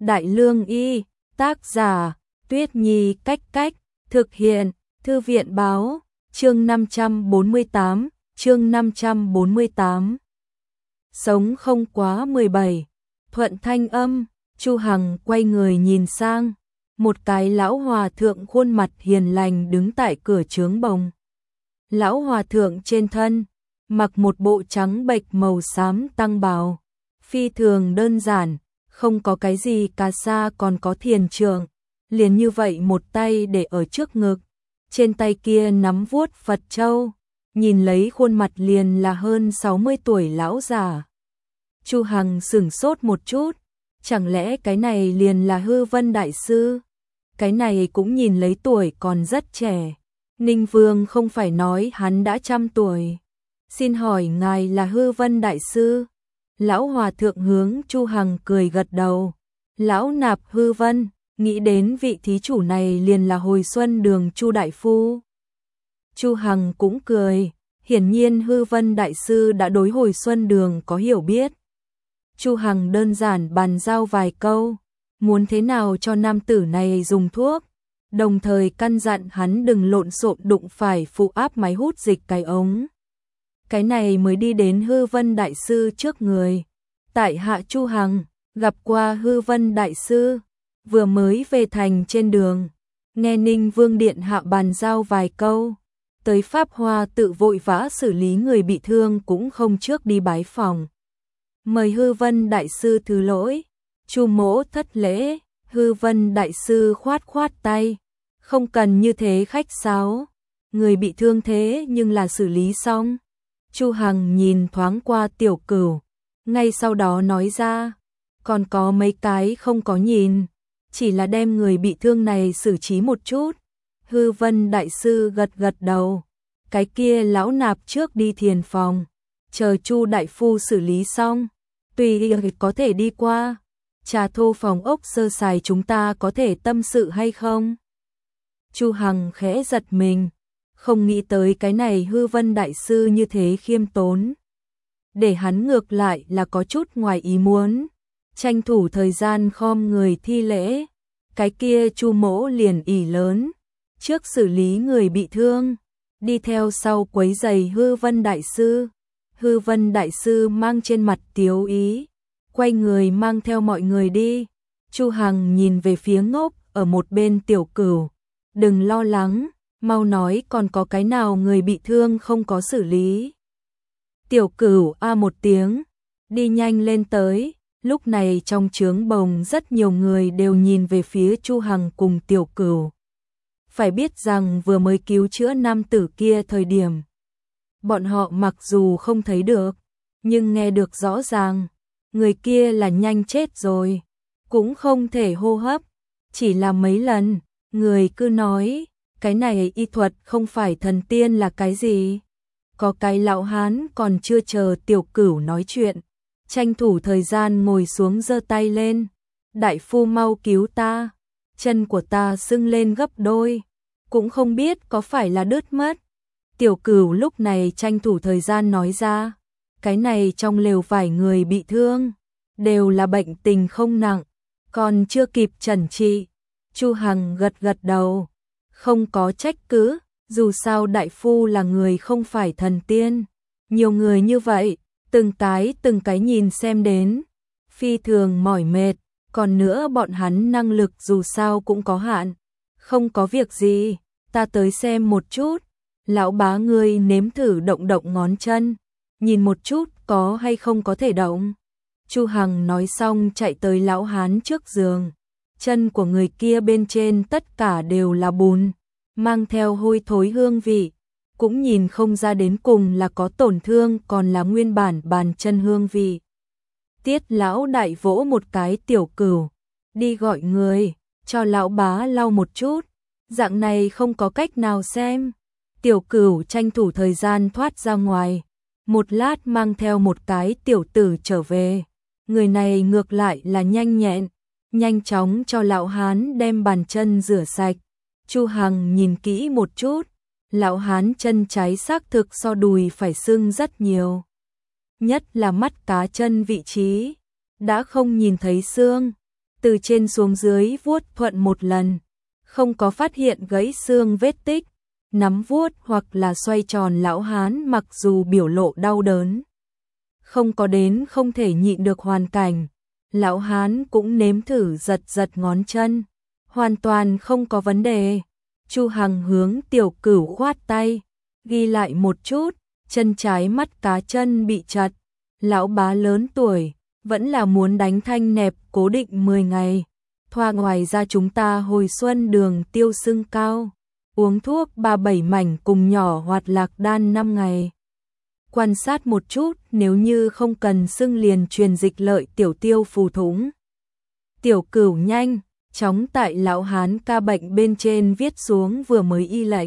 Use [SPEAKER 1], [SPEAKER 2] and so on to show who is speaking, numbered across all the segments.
[SPEAKER 1] Đại Lương Y, tác giả, Tuyết Nhi Cách Cách, thực hiện, Thư viện Báo, chương 548, chương 548. Sống không quá 17, thuận thanh âm, Chu Hằng quay người nhìn sang, một cái lão hòa thượng khuôn mặt hiền lành đứng tại cửa chướng bồng. Lão hòa thượng trên thân, mặc một bộ trắng bệch màu xám tăng bào, phi thường đơn giản, không có cái gì cà sa còn có thiền trượng, liền như vậy một tay để ở trước ngực, trên tay kia nắm vuốt Phật châu, nhìn lấy khuôn mặt liền là hơn 60 tuổi lão già. Chu Hằng sửng sốt một chút, chẳng lẽ cái này liền là Hư Vân Đại Sư? Cái này cũng nhìn lấy tuổi còn rất trẻ. Ninh Vương không phải nói hắn đã 100 tuổi. Xin hỏi ngài là Hư Vân Đại Sư? Lão hòa thượng hướng Chu Hằng cười gật đầu. Lão nạp Hư Vân, nghĩ đến vị thí chủ này liền là hồi xuân đường Chu Đại Phu. Chu Hằng cũng cười, hiển nhiên Hư Vân Đại Sư đã đối hồi xuân đường có hiểu biết. Chu Hằng đơn giản bàn giao vài câu, muốn thế nào cho nam tử này dùng thuốc, đồng thời căn dặn hắn đừng lộn xộn đụng phải phụ áp máy hút dịch cái ống. Cái này mới đi đến Hư Vân Đại Sư trước người. Tại hạ Chu Hằng, gặp qua Hư Vân Đại Sư, vừa mới về thành trên đường, nghe Ninh Vương Điện hạ bàn giao vài câu, tới Pháp Hoa tự vội vã xử lý người bị thương cũng không trước đi bái phòng. Mời Hư Vân Đại Sư thứ lỗi. Chu mỗ thất lễ. Hư Vân Đại Sư khoát khoát tay, không cần như thế khách sáo, người bị thương thế nhưng là xử lý xong. Chu Hằng nhìn thoáng qua Tiểu Cửu, ngay sau đó nói ra, còn có mấy cái không có nhìn, chỉ là đem người bị thương này xử trí một chút. Hư Vân Đại Sư gật gật đầu, cái kia lão nạp trước đi thiền phòng, chờ Chu Đại Phu xử lý xong, tùy có thể đi qua. Trà thô phòng ốc sơ sài chúng ta có thể tâm sự hay không? Chu Hằng khẽ giật mình, không nghĩ tới cái này Hư Vân Đại Sư như thế khiêm tốn. Để hắn ngược lại là có chút ngoài ý muốn, tranh thủ thời gian khom người thi lễ. Cái kia Chu mỗ liền ỷ lớn, trước xử lý người bị thương, đi theo sau quấy giày Hư Vân Đại Sư. Hư Vân Đại Sư mang trên mặt tiếu ý, quay người mang theo mọi người đi. Chu Hằng nhìn về phía ngốc ở một bên Tiểu Cửu, đừng lo lắng, mau nói còn có cái nào người bị thương không có xử lý. Tiểu Cửu a một tiếng, đi nhanh lên tới. Lúc này trong trướng bồng rất nhiều người đều nhìn về phía Chu Hằng cùng Tiểu Cửu. Phải biết rằng vừa mới cứu chữa nam tử kia thời điểm, bọn họ mặc dù không thấy được, nhưng nghe được rõ ràng, người kia là nhanh chết rồi, cũng không thể hô hấp, chỉ là mấy lần, người cứ nói, cái này y thuật không phải thần tiên là cái gì. Có cái lão hán còn chưa chờ Tiểu Cửu nói chuyện, tranh thủ thời gian ngồi xuống giơ tay lên, đại phu mau cứu ta, chân của ta sưng lên gấp đôi, cũng không biết có phải là đứt mất. Tiểu Cửu lúc này tranh thủ thời gian nói ra, cái này trong lều vài người bị thương, đều là bệnh tình không nặng, còn chưa kịp chẩn trị. Chu Hằng gật gật đầu, không có trách cứ, dù sao đại phu là người không phải thần tiên, nhiều người như vậy, từng cái nhìn xem đến, phi thường mỏi mệt, còn nữa bọn hắn năng lực dù sao cũng có hạn. Không có việc gì, ta tới xem một chút. Lão bá ngươi nếm thử động động ngón chân, nhìn một chút có hay không có thể động. Chu Hằng nói xong chạy tới lão hán trước giường, chân của người kia bên trên tất cả đều là bùn, mang theo hôi thối hương vị, cũng nhìn không ra đến cùng là có tổn thương còn là nguyên bản bàn chân hương vị. Tiết lão đại vỗ một cái Tiểu Cửu, đi gọi người, cho lão bá lau một chút, dạng này không có cách nào xem. Tiểu Cửu tranh thủ thời gian thoát ra ngoài, một lát mang theo một cái tiểu tử trở về. Người này ngược lại là nhanh nhẹn, nhanh chóng cho lão hán đem bàn chân rửa sạch. Chu Hằng nhìn kỹ một chút, lão hán chân trái xác thực so đùi phải sưng rất nhiều, nhất là mắt cá chân vị trí, đã không nhìn thấy xương. từ trên xuống dưới vuốt thuận một lần, không có phát hiện gãy xương vết tích, nắm vuốt hoặc là xoay tròn lão hán mặc dù biểu lộ đau đớn. Không có đến không thể nhịn được hoàn cảnh, lão hán cũng nếm thử giật giật ngón chân, hoàn toàn không có vấn đề. Chu Hằng hướng Tiểu Cửu khoát tay, ghi lại một chút, chân trái mắt cá chân bị chật, lão bá lớn tuổi, vẫn là muốn đánh thanh nẹp cố định 10 ngày. Thoa ngoài ra chúng ta hồi xuân đường tiêu sưng cao, uống thuốc 37 mảnh cùng nhỏ hoạt lạc đan 5 ngày. Quan sát một chút, nếu như không cần sưng liền truyền dịch lợi tiểu tiêu phù thủng. Tiểu Cửu nhanh chóng tại lão hán ca bệnh bên trên viết xuống vừa mới y lệnh,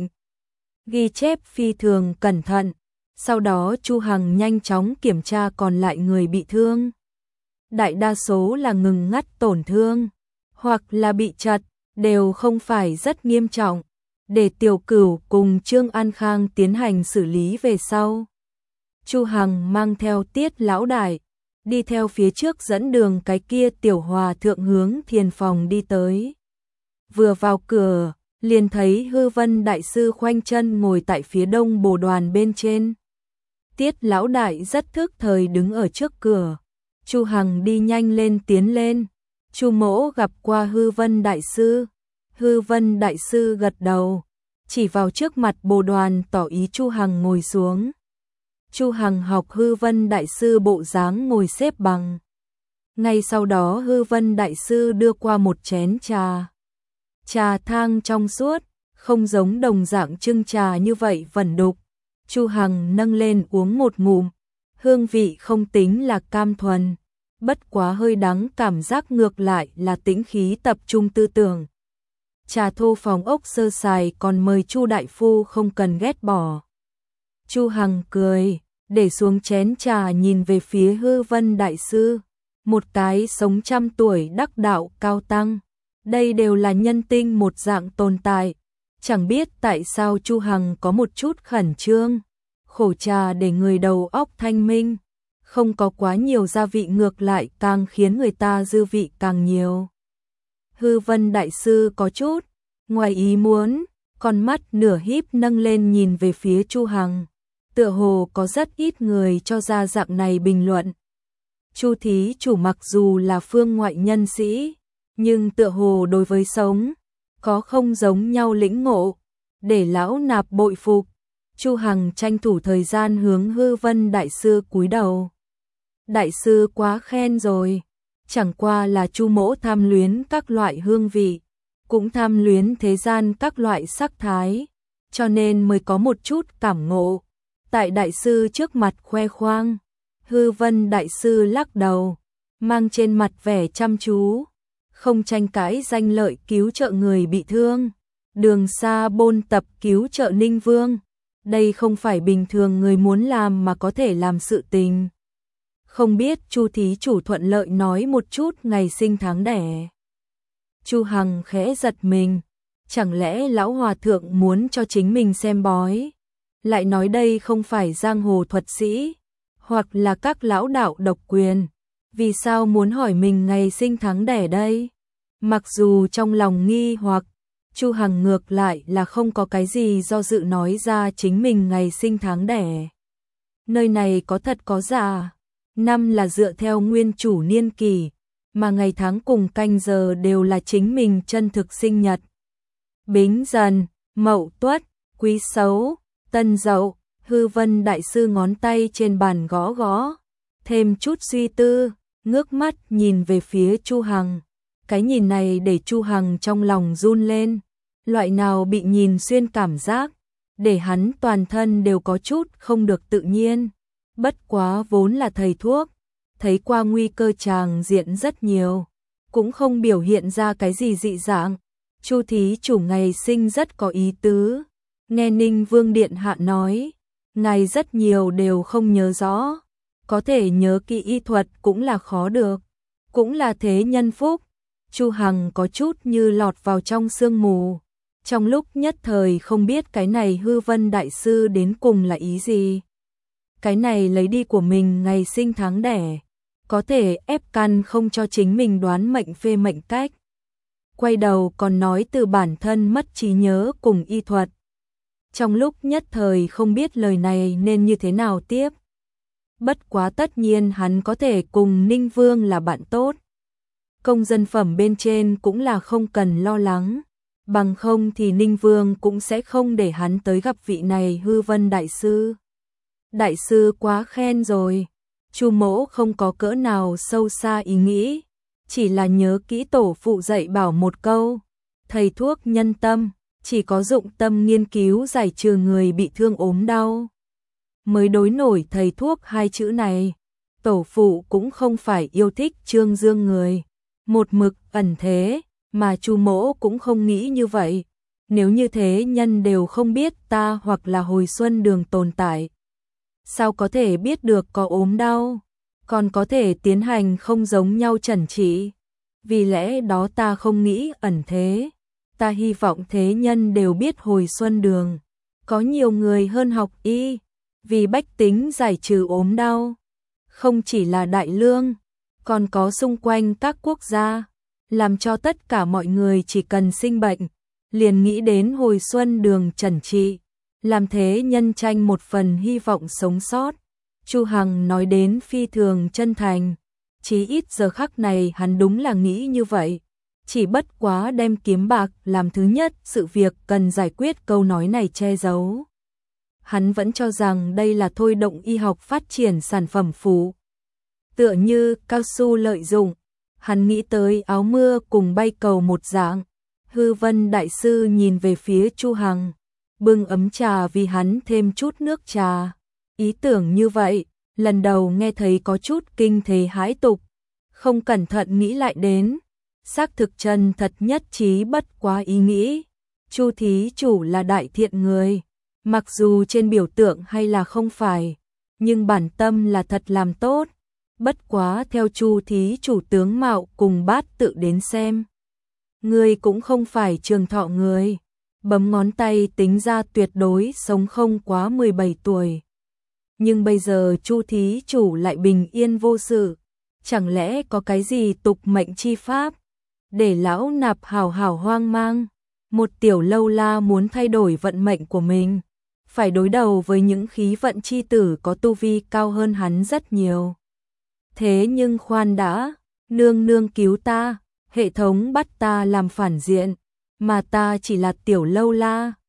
[SPEAKER 1] ghi chép phi thường cẩn thận. Sau đó Chu Hằng nhanh chóng kiểm tra còn lại người bị thương. Đại đa số là ngừng ngắt tổn thương, hoặc là bị chật, đều không phải rất nghiêm trọng. Để Tiểu Cửu cùng Trương An Khang tiến hành xử lý về sau. Chu Hằng mang theo Tiết lão đại, đi theo phía trước dẫn đường cái kia tiểu hòa thượng hướng thiền phòng đi tới. Vừa vào cửa, liền thấy Hư Vân đại sư khoanh chân ngồi tại phía đông bồ đoàn bên trên. Tiết lão đại rất thức thời đứng ở trước cửa. Chu Hằng đi nhanh lên tiến lên. Chu mỗ gặp qua Hư Vân đại sư. Hư Vân đại sư gật đầu, chỉ vào trước mặt bồ đoàn tỏ ý Chu Hằng ngồi xuống. Chu Hằng học Hư Vân đại sư bộ dáng ngồi xếp bằng. Ngay sau đó Hư Vân đại sư đưa qua một chén trà. Trà thang trong suốt, không giống đồng dạng trưng trà như vậy vẩn đục. Chu Hằng nâng lên uống một ngụm, hương vị không tính là cam thuần, bất quá hơi đắng, cảm giác ngược lại là tĩnh khí tập trung tư tưởng. Trà thô phòng ốc sơ sài, còn mời Chu đại phu không cần ghét bỏ. Chu Hằng cười, để xuống chén trà nhìn về phía Hư Vân đại sư, một cái sống 100 tuổi đắc đạo cao tăng, đây đều là nhân tinh một dạng tồn tại. Chẳng biết tại sao Chu Hằng có một chút khẩn trương, khổ trà để người đầu óc thanh minh, không có quá nhiều gia vị ngược lại càng khiến người ta dư vị càng nhiều. Hư Vân đại sư có chút ngoài ý muốn, con mắt nửa híp nâng lên nhìn về phía Chu Hằng, tựa hồ có rất ít người cho ra dạng này bình luận. Chu thí chủ mặc dù là phương ngoại nhân sĩ, nhưng tựa hồ đối với sống có không giống nhau lĩnh ngộ, để lão nạp bội phục. Chu Hằng tranh thủ thời gian hướng Hư Vân đại sư cúi đầu. Đại sư quá khen rồi, chẳng qua là Chu mỗ tham luyến các loại hương vị, cũng tham luyến thế gian các loại sắc thái, cho nên mới có một chút cảm ngộ. Tại đại sư trước mặt khoe khoang. Hư Vân đại sư lắc đầu, mang trên mặt vẻ chăm chú, không tranh cãi danh lợi cứu trợ người bị thương, đường xa bôn tập cứu trợ Ninh Vương. Đây không phải bình thường người muốn làm mà có thể làm sự tình. Không biết Chu thí chủ thuận lợi nói một chút ngày sinh tháng đẻ. Chu Hằng khẽ giật mình, chẳng lẽ lão hòa thượng muốn cho chính mình xem bói, lại nói đây không phải giang hồ thuật sĩ, hoặc là các lão đạo độc quyền, vì sao muốn hỏi mình ngày sinh tháng đẻ đây? Mặc dù trong lòng nghi hoặc, Chu Hằng ngược lại là không có cái gì do dự nói ra chính mình ngày sinh tháng đẻ. Nơi này có thật có giả, năm là dựa theo nguyên chủ niên kỷ, mà ngày tháng cùng canh giờ đều là chính mình chân thực sinh nhật. Bính Dần, Mậu Tuất, Quý Sấu, Tân Dậu. Hư Vân đại sư ngón tay trên bàn gõ gõ, thêm chút suy tư, ngước mắt nhìn về phía Chu Hằng. Cái nhìn này để Chu Hằng trong lòng run lên, loại nào bị nhìn xuyên cảm giác, để hắn toàn thân đều có chút không được tự nhiên. Bất quá vốn là thầy thuốc, thấy qua nguy cơ tràng diện rất nhiều, cũng không biểu hiện ra cái gì dị dạng. Chu thí chủ ngày sinh rất có ý tứ, nghe Ninh Vương điện hạ nói, ngài rất nhiều đều không nhớ rõ, có thể nhớ kỹ y thuật cũng là khó được, cũng là thế nhân phúc. Chu Hằng có chút như lọt vào trong sương mù, trong lúc nhất thời không biết cái này Hư Vân đại sư đến cùng là ý gì. Cái này lấy đi của mình ngày sinh tháng đẻ, có thể ép căn không cho chính mình đoán mệnh phê mệnh cách. Quay đầu còn nói từ bản thân mất trí nhớ cùng y thuật. Trong lúc nhất thời không biết lời này nên như thế nào tiếp. Bất quá tất nhiên hắn có thể cùng Ninh Vương là bạn tốt. Công dân phẩm bên trên cũng là không cần lo lắng. Bằng không thì Ninh Vương cũng sẽ không để hắn tới gặp vị này Hư Vân đại sư. Đại sư quá khen rồi. Chu Mỗ không có cỡ nào sâu xa ý nghĩ, chỉ là nhớ kỹ tổ phụ dạy bảo một câu, thầy thuốc nhân tâm, chỉ có dụng tâm nghiên cứu giải trừ người bị thương ốm đau. Mới đối nổi thầy thuốc hai chữ này, tổ phụ cũng không phải yêu thích trương dương người, một mực ẩn thế, mà Chu Mỗ cũng không nghĩ như vậy. Nếu như thế nhân đều không biết ta hoặc là Hồi Xuân Đường tồn tại. Sao có thể biết được có ốm đau, còn có thể tiến hành không giống nhau chẩn trị. Vì lẽ đó ta không nghĩ ẩn thế. Ta hy vọng thế nhân đều biết Hồi Xuân Đường. Có nhiều người hơn học y, vì bách tính giải trừ ốm đau. Không chỉ là Đại Lương, còn có xung quanh các quốc gia, làm cho tất cả mọi người chỉ cần sinh bệnh, liền nghĩ đến Hồi Xuân Đường chẩn trị. Làm thế nhân tranh một phần hy vọng sống sót. Chu Hằng nói đến phi thường chân thành, chí ít giờ khắc này hắn đúng là nghĩ như vậy. Chỉ bất quá đem kiếm bạc làm thứ nhất sự việc cần giải quyết câu nói này che giấu. Hắn vẫn cho rằng đây là thôi động y học phát triển sản phẩm phụ. Tựa như cao su lợi dụng, hắn nghĩ tới áo mưa cùng bay cầu một dạng. Hư Vân đại sư nhìn về phía Chu Hằng, bưng ấm trà vì hắn thêm chút nước trà. Ý tưởng như vậy, lần đầu nghe thấy có chút kinh thế hãi tục, không cẩn thận nghĩ lại đến, xác thực chân thật nhất trí bất quá ý nghĩ. Chu thí chủ là đại thiện người, mặc dù trên biểu tượng hay là không phải, nhưng bản tâm là thật làm tốt. Bất quá theo Chu thí chủ tướng mạo cùng bát tự đến xem, người cũng không phải trường thọ người. Bấm ngón tay tính ra tuyệt đối sống không quá 17 tuổi. Nhưng bây giờ Chu thí chủ lại bình yên vô sự, chẳng lẽ có cái gì tục mệnh chi pháp để lão nạp hào hào hoang mang. Một tiểu lâu la muốn thay đổi vận mệnh của mình, phải đối đầu với những khí vận chi tử có tu vi cao hơn hắn rất nhiều. Thế nhưng khoan đã, nương nương cứu ta, hệ thống bắt ta làm phản diện, mà ta chỉ là tiểu lâu la,